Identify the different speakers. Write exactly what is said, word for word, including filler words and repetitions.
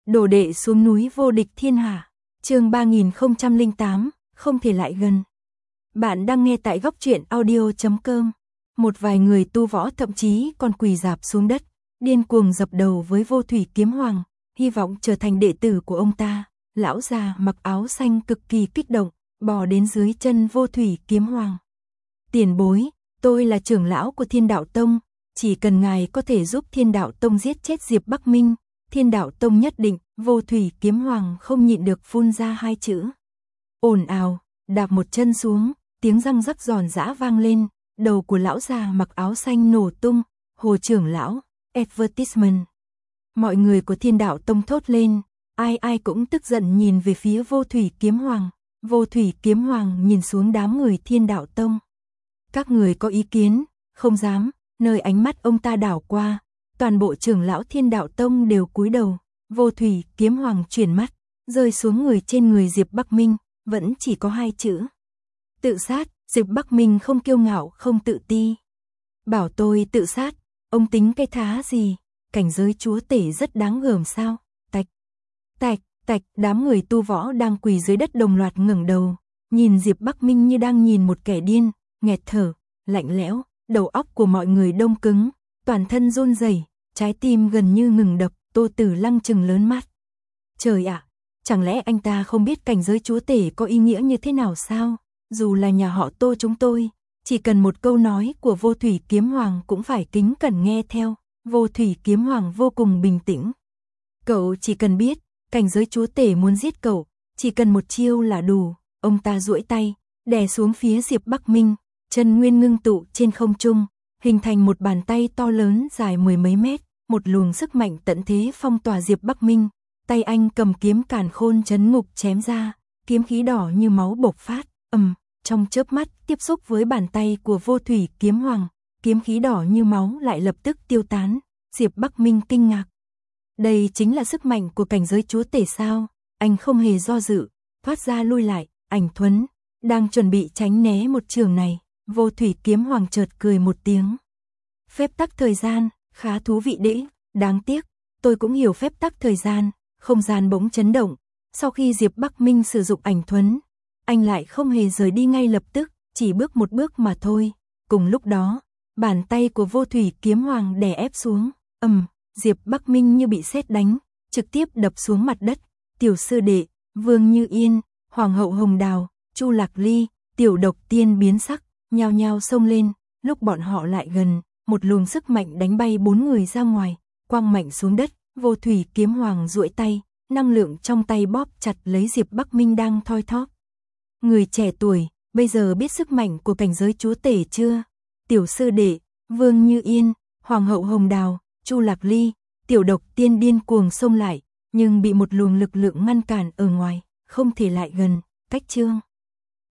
Speaker 1: Đồ đệ xuống núi vô địch thiên hạ. Chương ba nghìn không trăm lẻ tám, không thể lại gần. Bạn đang nghe tại góc truyện audio chấm com. Một vài người tu võ thậm chí còn quỳ rạp xuống đất, điên cuồng dập đầu với Vô Thủy Kiếm Hoàng, hy vọng trở thành đệ tử của ông ta. Lão già mặc áo xanh cực kỳ kích động, bò đến dưới chân Vô Thủy Kiếm Hoàng. Tiền bối, tôi là trưởng lão của Thiên Đạo Tông, chỉ cần ngài có thể giúp Thiên Đạo Tông giết chết Diệp Bắc Minh, Thiên Đạo Tông nhất định. Vô Thủy Kiếm Hoàng không nhịn được phun ra hai chữ. Ồn ào, đạp một chân xuống, tiếng răng rắc giòn giã vang lên, đầu của lão già mặc áo xanh nổ tung. Hồ trưởng lão, advertisement. Mọi người của Thiên Đạo Tông thốt lên, ai ai cũng tức giận nhìn về phía Vô Thủy Kiếm Hoàng. Vô Thủy Kiếm Hoàng nhìn xuống đám người Thiên Đạo Tông. Các người có ý kiến? Không dám. Nơi ánh mắt ông ta đảo qua, toàn bộ trưởng lão Thiên Đạo Tông đều cúi đầu. Vô Thủy Kiếm Hoàng chuyển mắt, rơi xuống người trên người Diệp Bắc Minh, vẫn chỉ có hai chữ. Tự sát. Diệp Bắc Minh không kiêu ngạo không tự ti. Bảo tôi tự sát, ông tính cái thá gì? Cảnh giới chúa tể rất đáng gờm sao? Tạch, tạch, tạch, đám người tu võ đang quỳ dưới đất đồng loạt ngẩng đầu, nhìn Diệp Bắc Minh như đang nhìn một kẻ điên, nghẹt thở, lạnh lẽo, đầu óc của mọi người đông cứng, toàn thân run rẩy, trái tim gần như ngừng đập. Tô Tử Lăng trừng lớn mắt. Trời ạ, chẳng lẽ anh ta không biết cảnh giới chúa tể có ý nghĩa như thế nào sao? Dù là nhà họ Tô chúng tôi, chỉ cần một câu nói của Vô Thủy Kiếm Hoàng cũng phải kính cẩn nghe theo. Vô Thủy Kiếm Hoàng vô cùng bình tĩnh. Cậu chỉ cần biết, cảnh giới chúa tể muốn giết cậu, chỉ cần một chiêu là đủ. Ông ta duỗi tay, đè xuống phía Diệp Bắc Minh, chân nguyên ngưng tụ trên không trung, hình thành một bàn tay to lớn dài mười mấy mét. Một luồng sức mạnh tận thế phong tỏa Diệp Bắc Minh, tay anh cầm kiếm càn khôn chấn ngục chém ra, kiếm khí đỏ như máu bộc phát, ầm, trong chớp mắt tiếp xúc với bàn tay của Vô Thủy Kiếm Hoàng, kiếm khí đỏ như máu lại lập tức tiêu tán. Diệp Bắc Minh kinh ngạc. Đây chính là sức mạnh của cảnh giới chúa tể sao? Anh không hề do dự, thoát ra lui lại. Ảnh Thuấn đang chuẩn bị tránh né một trường này, Vô Thủy Kiếm Hoàng chợt cười một tiếng. Phép tắc thời gian. Khá thú vị đấy, đáng tiếc, tôi cũng hiểu phép tắc thời gian. Không gian bỗng chấn động, sau khi Diệp Bắc Minh sử dụng Ảnh Thuấn, anh lại không hề rời đi ngay lập tức, chỉ bước một bước mà thôi. Cùng lúc đó, bàn tay của Vô Thủy Kiếm Hoàng đè ép xuống, ầm, Diệp Bắc Minh như bị sét đánh, trực tiếp đập xuống mặt đất. Tiểu sư đệ, Vương Như Yên, Hoàng hậu Hồng Đào, Chu Lạc Ly, Tiểu Độc Tiên biến sắc, nhao nhao xông lên. Lúc bọn họ lại gần, một luồng sức mạnh đánh bay bốn người ra ngoài, quăng mạnh xuống đất. Vô Thủy Kiếm Hoàng duỗi tay, năng lượng trong tay bóp chặt lấy Diệp Bắc Minh đang thoi thóp. Người trẻ tuổi, bây giờ biết sức mạnh của cảnh giới chúa tể chưa? Tiểu sư đệ, Vương Như Yên, Hoàng hậu Hồng Đào, Chu Lạc Ly, Tiểu Độc Tiên điên cuồng xông lại, nhưng bị một luồng lực lượng ngăn cản ở ngoài, không thể lại gần. Cách chương